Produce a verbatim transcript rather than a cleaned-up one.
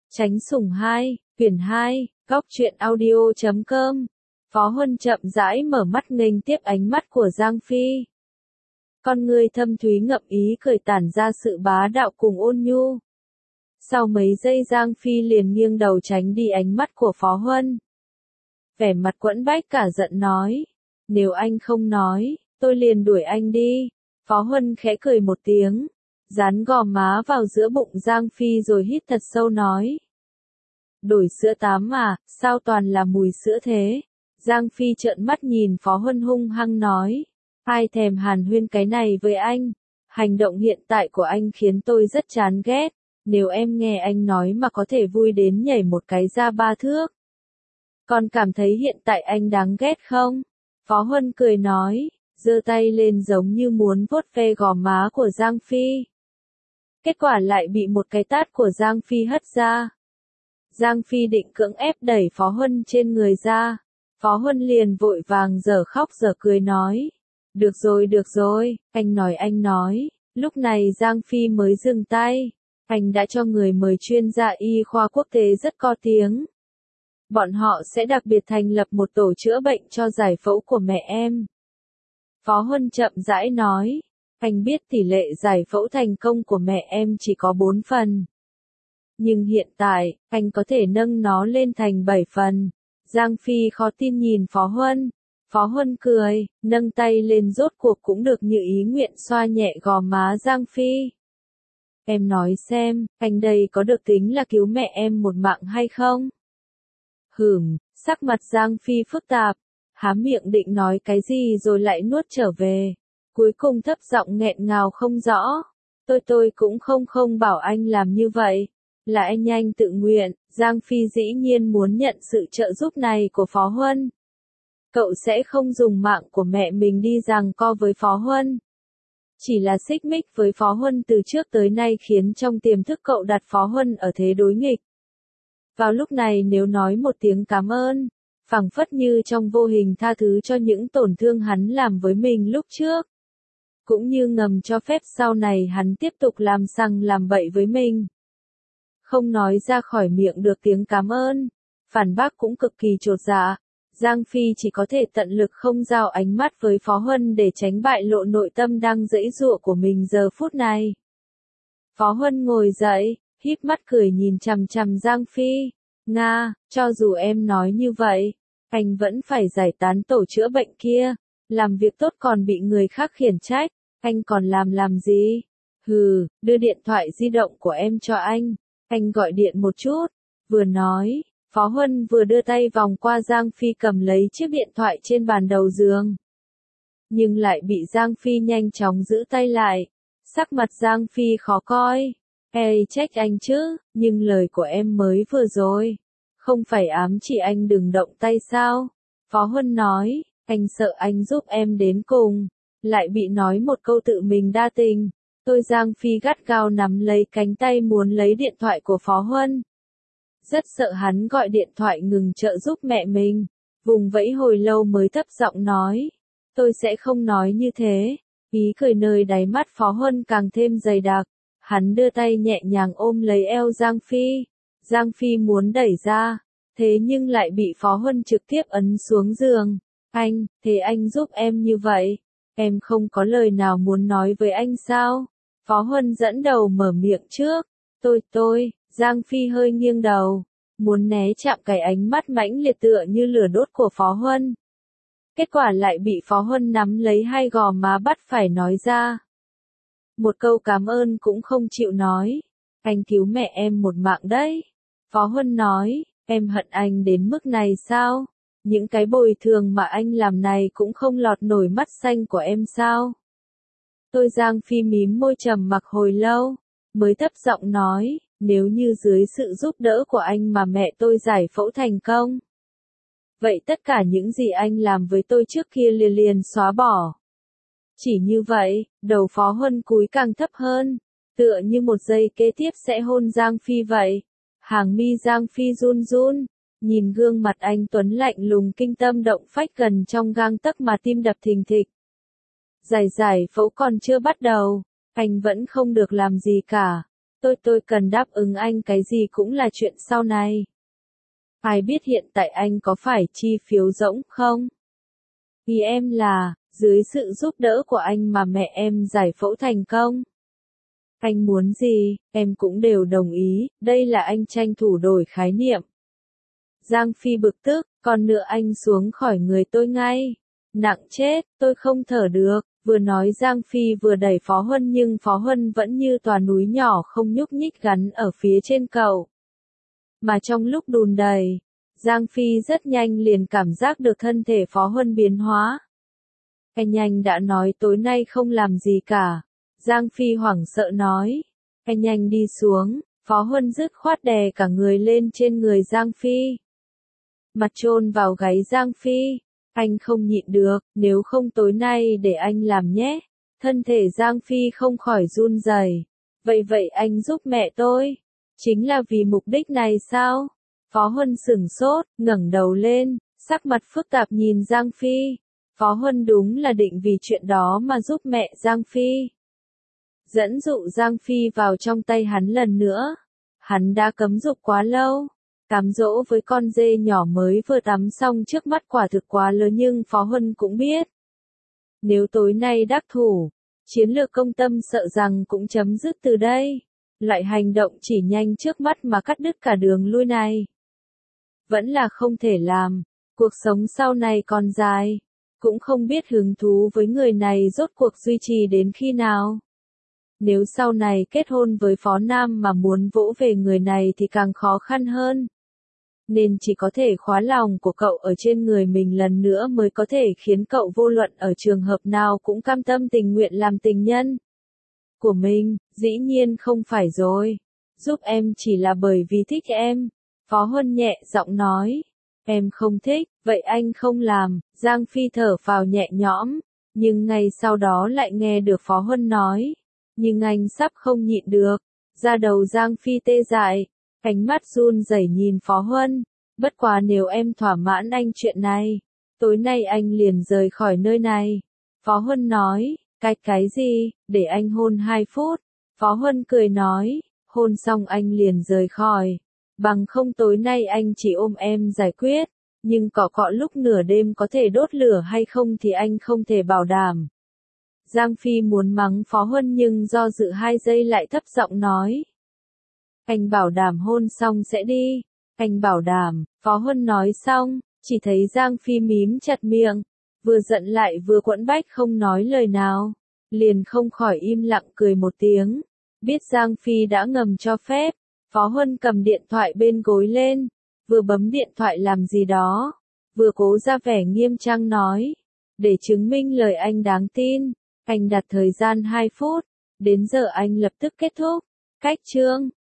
Chánh Sủng hai, quyển hai, góc truyện audio chấm com. Phó Huân chậm rãi mở mắt nghênh tiếp ánh mắt của Giang Phi. Con người thâm thúy ngậm ý cười tản ra sự bá đạo cùng ôn nhu. Sau mấy giây Giang Phi liền nghiêng đầu tránh đi ánh mắt của Phó Huân. Vẻ mặt quẫn bách cả giận nói, nếu anh không nói, tôi liền đuổi anh đi. Phó Huân khẽ cười một tiếng, dán gò má vào giữa bụng Giang Phi rồi hít thật sâu nói. Đổi sữa tám à, sao toàn là mùi sữa thế? Giang Phi trợn mắt nhìn Phó Huân hung hăng nói. Ai thèm hàn huyên cái này với anh? Hành động hiện tại của anh khiến tôi rất chán ghét. Nếu em nghe anh nói mà có thể vui đến nhảy một cái ra ba thước. Còn cảm thấy hiện tại anh đáng ghét không? Phó Huân cười nói, giơ tay lên giống như muốn vuốt ve gò má của Giang Phi. Kết quả lại bị một cái tát của Giang Phi hất ra. Giang Phi định cưỡng ép đẩy Phó Huân trên người ra. Phó Huân liền vội vàng giở khóc giở cười nói. Được rồi được rồi, anh nói anh nói. Lúc này Giang Phi mới dừng tay. Anh đã cho người mời chuyên gia y khoa quốc tế rất có tiếng. Bọn họ sẽ đặc biệt thành lập một tổ chữa bệnh cho giải phẫu của mẹ em. Phó Huân chậm rãi nói. Anh biết tỷ lệ giải phẫu thành công của mẹ em chỉ có bốn phần. Nhưng hiện tại, anh có thể nâng nó lên thành bảy phần. Giang Phi khó tin nhìn Phó Huân. Phó Huân cười, nâng tay lên rốt cuộc cũng được như ý nguyện xoa nhẹ gò má Giang Phi. Em nói xem, anh đây có được tính là cứu mẹ em một mạng hay không? Hửm, sắc mặt Giang Phi phức tạp, há miệng định nói cái gì rồi lại nuốt trở về. Cuối cùng thấp giọng nghẹn ngào không rõ. Tôi tôi cũng không không bảo anh làm như vậy. Là anh nhanh tự nguyện, Giang Phi dĩ nhiên muốn nhận sự trợ giúp này của Phó Huân. Cậu sẽ không dùng mạng của mẹ mình đi giằng co với Phó Huân. Chỉ là xích mích với Phó Huân từ trước tới nay khiến trong tiềm thức cậu đặt Phó Huân ở thế đối nghịch. Vào lúc này nếu nói một tiếng cảm ơn, phảng phất như trong vô hình tha thứ cho những tổn thương hắn làm với mình lúc trước. Cũng như ngầm cho phép sau này hắn tiếp tục làm sằng làm bậy với mình. Không nói ra khỏi miệng được tiếng cảm ơn, phản bác cũng cực kỳ chột dạ. Giang Phi chỉ có thể tận lực không giao ánh mắt với Phó Huân để tránh bại lộ nội tâm đang giãy giụa của mình giờ phút này. Phó Huân ngồi dậy, híp mắt cười nhìn chằm chằm Giang Phi. Nga, cho dù em nói như vậy, anh vẫn phải giải tán tổ chữa bệnh kia. Làm việc tốt còn bị người khác khiển trách, anh còn làm làm gì? Hừ, đưa điện thoại di động của em cho anh. Anh gọi điện một chút. Vừa nói, Phó Huân vừa đưa tay vòng qua Giang Phi cầm lấy chiếc điện thoại trên bàn đầu giường. Nhưng lại bị Giang Phi nhanh chóng giữ tay lại. Sắc mặt Giang Phi khó coi. Ê trách anh chứ, nhưng lời của em mới vừa rồi. Không phải ám chỉ anh đừng động tay sao? Phó Huân nói, anh sợ anh giúp em đến cùng. Lại bị nói một câu tự mình đa tình. Tôi Giang Phi gắt gao nắm lấy cánh tay muốn lấy điện thoại của Phó Huân. Rất sợ hắn gọi điện thoại ngừng trợ giúp mẹ mình. Vùng vẫy hồi lâu mới thấp giọng nói. Tôi sẽ không nói như thế. Ý cười nơi đáy mắt Phó Huân càng thêm dày đặc. Hắn đưa tay nhẹ nhàng ôm lấy eo Giang Phi. Giang Phi muốn đẩy ra. Thế nhưng lại bị Phó Huân trực tiếp ấn xuống giường. Anh, thế anh giúp em như vậy. Em không có lời nào muốn nói với anh sao? Phó Huân dẫn đầu mở miệng trước. Tôi tôi, Giang Phi hơi nghiêng đầu. Muốn né chạm cái ánh mắt mãnh liệt tựa như lửa đốt của Phó Huân. Kết quả lại bị Phó Huân nắm lấy hai gò má bắt phải nói ra. Một câu cảm ơn cũng không chịu nói. Anh cứu mẹ em một mạng đấy. Phó Huân nói, em hận anh đến mức này sao? Những cái bồi thường mà anh làm này cũng không lọt nổi mắt xanh của em sao? Tôi Giang Phi mím môi trầm mặc hồi lâu, mới thấp giọng nói, nếu như dưới sự giúp đỡ của anh mà mẹ tôi giải phẫu thành công. Vậy tất cả những gì anh làm với tôi trước kia liền liền xóa bỏ. Chỉ như vậy, đầu Phó Huân cúi càng thấp hơn, tựa như một giây kế tiếp sẽ hôn Giang Phi vậy. Hàng mi Giang Phi run run, nhìn gương mặt anh tuấn lạnh lùng kinh tâm động phách gần trong gang tấc mà tim đập thình thịch. Giải giải phẫu còn chưa bắt đầu, anh vẫn không được làm gì cả. Tôi tôi cần đáp ứng anh cái gì cũng là chuyện sau này. Ai biết hiện tại anh có phải chi phiếu rỗng không? Ý em là, dưới sự giúp đỡ của anh mà mẹ em giải phẫu thành công. Anh muốn gì, em cũng đều đồng ý, đây là anh tranh thủ đổi khái niệm. Giang Phi bực tức, còn nữa anh xuống khỏi người tôi ngay. Nặng chết, tôi không thở được, vừa nói Giang Phi vừa đẩy Phó Huân nhưng Phó Huân vẫn như tòa núi nhỏ không nhúc nhích gắn ở phía trên cậu. Mà trong lúc đùn đầy, Giang Phi rất nhanh liền cảm giác được thân thể Phó Huân biến hóa. Anh nhanh đã nói tối nay không làm gì cả. Giang Phi hoảng sợ nói. Anh nhanh đi xuống, Phó Huân dứt khoát đè cả người lên trên người Giang Phi. Mặt chôn vào gáy Giang Phi. Anh không nhịn được, nếu không tối nay để anh làm nhé. Thân thể Giang Phi không khỏi run rẩy. Vậy vậy anh giúp mẹ tôi. Chính là vì mục đích này sao? Phó Huân sửng sốt, ngẩng đầu lên, sắc mặt phức tạp nhìn Giang Phi. Phó Huân đúng là định vì chuyện đó mà giúp mẹ Giang Phi. Dẫn dụ Giang Phi vào trong tay hắn lần nữa. Hắn đã cấm dục quá lâu. Cám dỗ với con dê nhỏ mới vừa tắm xong trước mắt quả thực quá lớn nhưng Phó Huân cũng biết. Nếu tối nay đắc thủ, chiến lược công tâm sợ rằng cũng chấm dứt từ đây. Loại hành động chỉ nhanh trước mắt mà cắt đứt cả đường lui này. Vẫn là không thể làm, cuộc sống sau này còn dài. Cũng không biết hứng thú với người này rốt cuộc duy trì đến khi nào. Nếu sau này kết hôn với Phó Nam mà muốn vỗ về người này thì càng khó khăn hơn. Nên chỉ có thể khóa lòng của cậu ở trên người mình lần nữa mới có thể khiến cậu vô luận ở trường hợp nào cũng cam tâm tình nguyện làm tình nhân của mình, dĩ nhiên không phải rồi. Giúp em chỉ là bởi vì thích em. Phó Huân nhẹ giọng nói. Em không thích, vậy anh không làm. Giang Phi thở phào nhẹ nhõm. Nhưng ngay sau đó lại nghe được Phó Huân nói. Nhưng anh sắp không nhịn được. Da đầu Giang Phi tê dại. Ánh mắt run rẩy nhìn Phó Huân. Bất quá nếu em thỏa mãn anh chuyện này, tối nay anh liền rời khỏi nơi này. Phó Huân nói. Cái cái gì, để anh hôn hai phút. Phó Huân cười nói. Hôn xong anh liền rời khỏi. Bằng không tối nay anh chỉ ôm em giải quyết. Nhưng cọ cọ lúc nửa đêm có thể đốt lửa hay không thì anh không thể bảo đảm. Giang Phi muốn mắng Phó Huân nhưng do dự hai giây lại thấp giọng nói. Anh bảo đảm hôn xong sẽ đi. Anh bảo đảm, Phó Huân nói xong, chỉ thấy Giang Phi mím chặt miệng. Vừa giận lại vừa quẫn bách không nói lời nào. Liền không khỏi im lặng cười một tiếng. Biết Giang Phi đã ngầm cho phép. Phó Huân cầm điện thoại bên gối lên. Vừa bấm điện thoại làm gì đó. Vừa cố ra vẻ nghiêm trang nói. Để chứng minh lời anh đáng tin. Anh đặt thời gian hai phút. Đến giờ anh lập tức kết thúc. Cách chương.